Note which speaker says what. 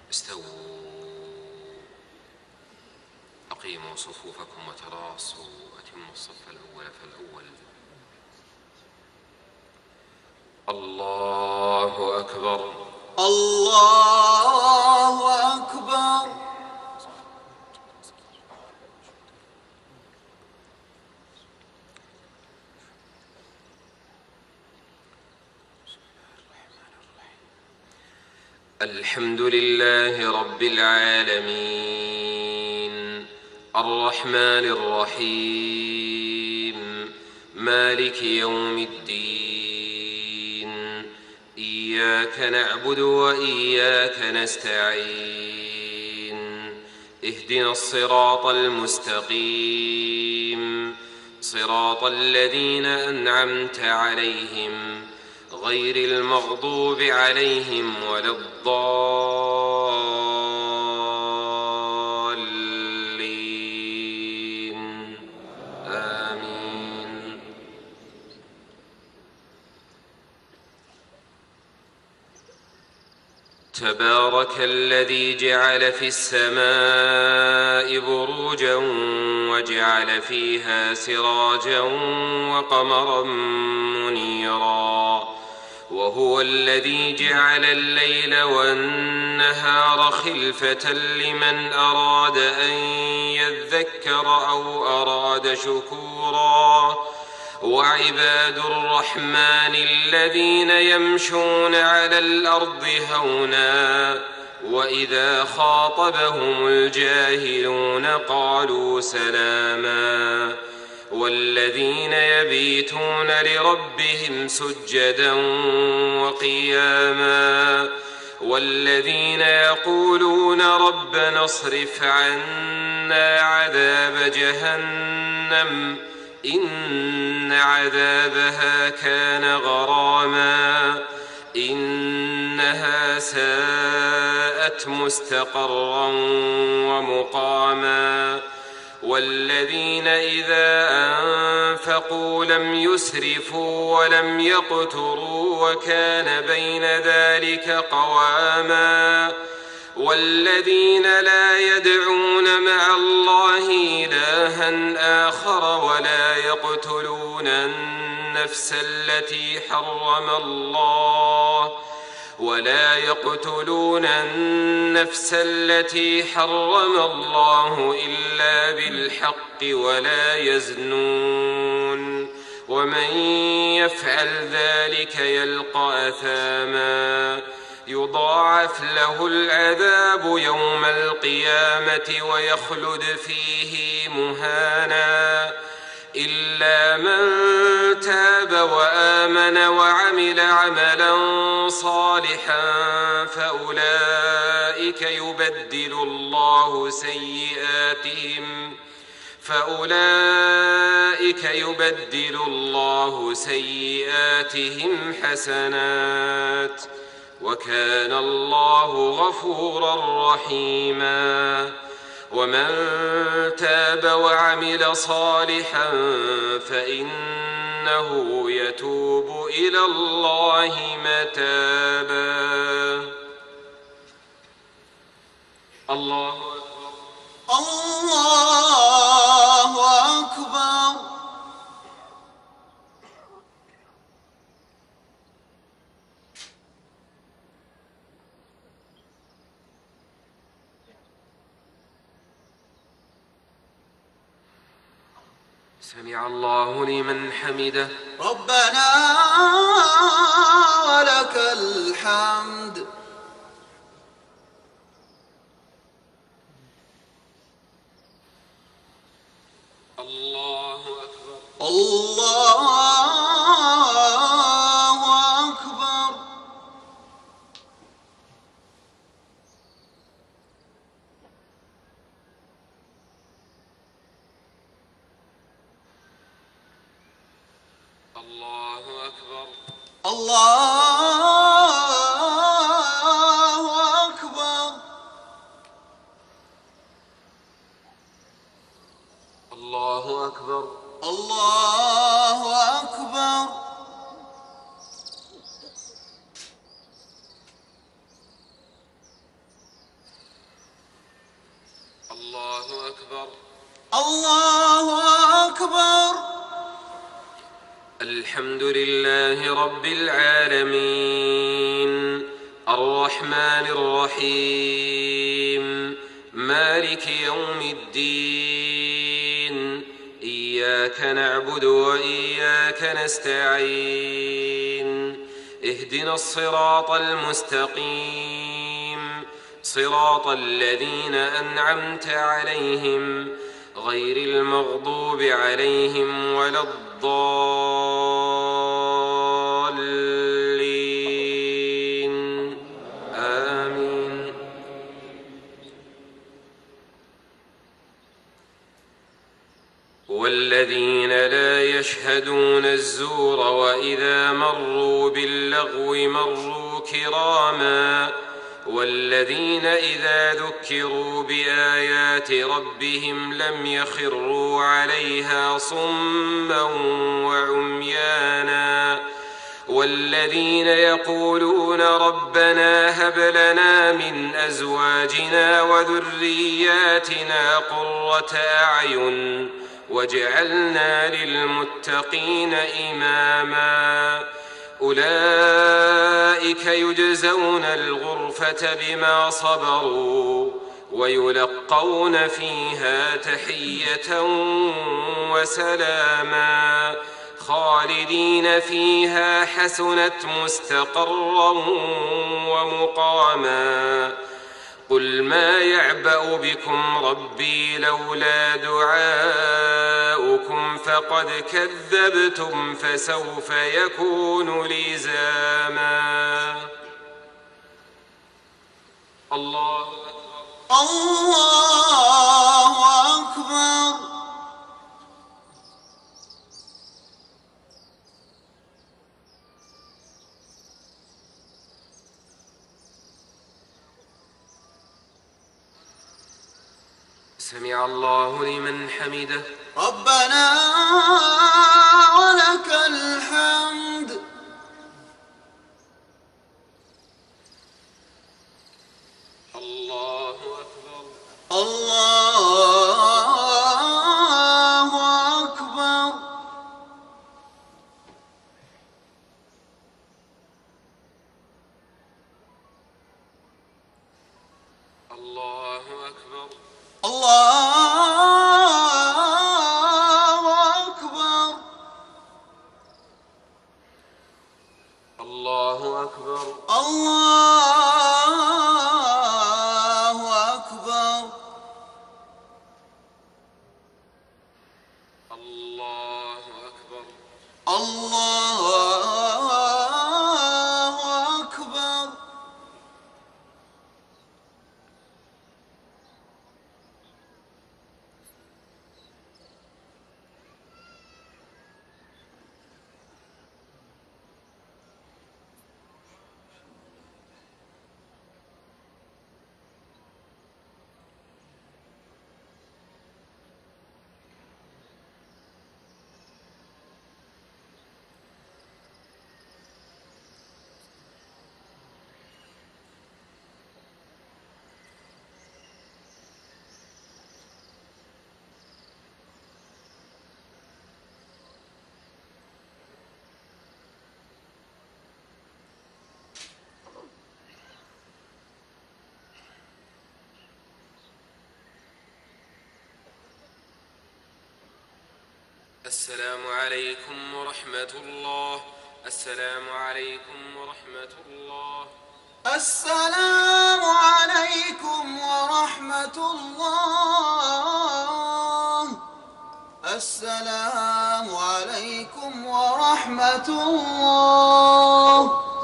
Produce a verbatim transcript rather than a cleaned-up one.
Speaker 1: استووا، أقيموا صفوفكم وتراصوا، أتموا الصف الأول فالأول. الله أكبر،
Speaker 2: الله أكبر.
Speaker 1: الحمد لله رب العالمين، الرحمن الرحيم، مالك يوم الدين، إياك نعبد وإياك نستعين، اهدنا الصراط المستقيم، صراط الذين أنعمت عليهم غير المغضوب عليهم ولا الضالين، آمين. تبارك الذي جعل في السماء بروجا وجعل فيها سراجا وقمرا منيرا، وهو الذي جعل الليل والنهار خلفة لمن أراد أن يذكر أو أراد شكورا. وعباد الرحمن الذين يمشون على الأرض هونا وإذا خاطبهم الجاهلون قالوا سلاما، والذين يبيتون لربهم سجدا وقياما، والذين يقولون ربنا اصرف عنا عذاب جهنم إن عذابها كان غراما إنها ساءت مستقرا ومقاما. والذين إذا أنفقوا لم يسرفوا ولم يقتروا وكان بين ذلك قواما. والذين لا يدعون مع الله إلها آخر ولا يقتلون النفس التي حرم الله ولا يقتلون النفس التي حرم الله إلا بالحق ولا يزنون، ومن يفعل ذلك يلقى أثاما يضاعف له العذاب يوم القيامة ويخلد فيه مهانا، إلا من تاب وآمن وعمل عملا صالحا فأولئك يبدل الله سيئاتهم فأولئك يبدل الله سيئاتهم حسنات، وكان الله غفورا رحيما. ومن تاب وعمل صالحا فإنه يتوب إلى الله متابا. الله أكبر،
Speaker 2: الله أكبر.
Speaker 1: سمع الله لمن حمده.
Speaker 2: ربنا ولك الحمد.
Speaker 1: الله أكبر،
Speaker 2: الله أكبر.
Speaker 1: الله أكبر،
Speaker 2: الله أكبر.
Speaker 1: الله أكبر،
Speaker 2: الله أكبر.
Speaker 1: الله أكبر.
Speaker 2: الله أكبر.
Speaker 1: الحمد لله رب العالمين الرحمن الرحيم مالك يوم الدين إياك نعبد وإياك نستعين اهدنا الصراط المستقيم صراط الذين أنعمت عليهم غير المغضوب عليهم ولا الضالين آمين. والذين لا يشهدون الزور وإذا مروا باللغو مروا كراما والذين إذا ذكروا بآيات ربهم لم يخروا عليها صما وعميانا والذين يقولون ربنا هب لنا من أزواجنا وذرياتنا قرة أعين واجعلنا للمتقين إماما أولئك يجزون الغرفة بما صبروا ويلقون فيها تحية وسلاما خالدين فيها حسنت مستقرا ومقاما قل ما يعبأ بكم ربي لولا دعاؤكم فقد كذبتم فسوف يكون لزاما. الله أكبر.
Speaker 2: الله أكبر.
Speaker 1: سمع الله لمن حمده.
Speaker 2: ربنا ولك الحمد.
Speaker 1: الله أكبر.
Speaker 2: الله أكبر.
Speaker 1: الله أكبر.
Speaker 2: الله أكبر.
Speaker 1: الله أكبر.
Speaker 2: الله أكبر.
Speaker 1: الله أكبر.
Speaker 2: الله أكبر.
Speaker 1: السلام عليكم ورحمة الله. السلام عليكم ورحمة الله.
Speaker 2: السلام عليكم ورحمة الله. السلام عليكم ورحمة الله.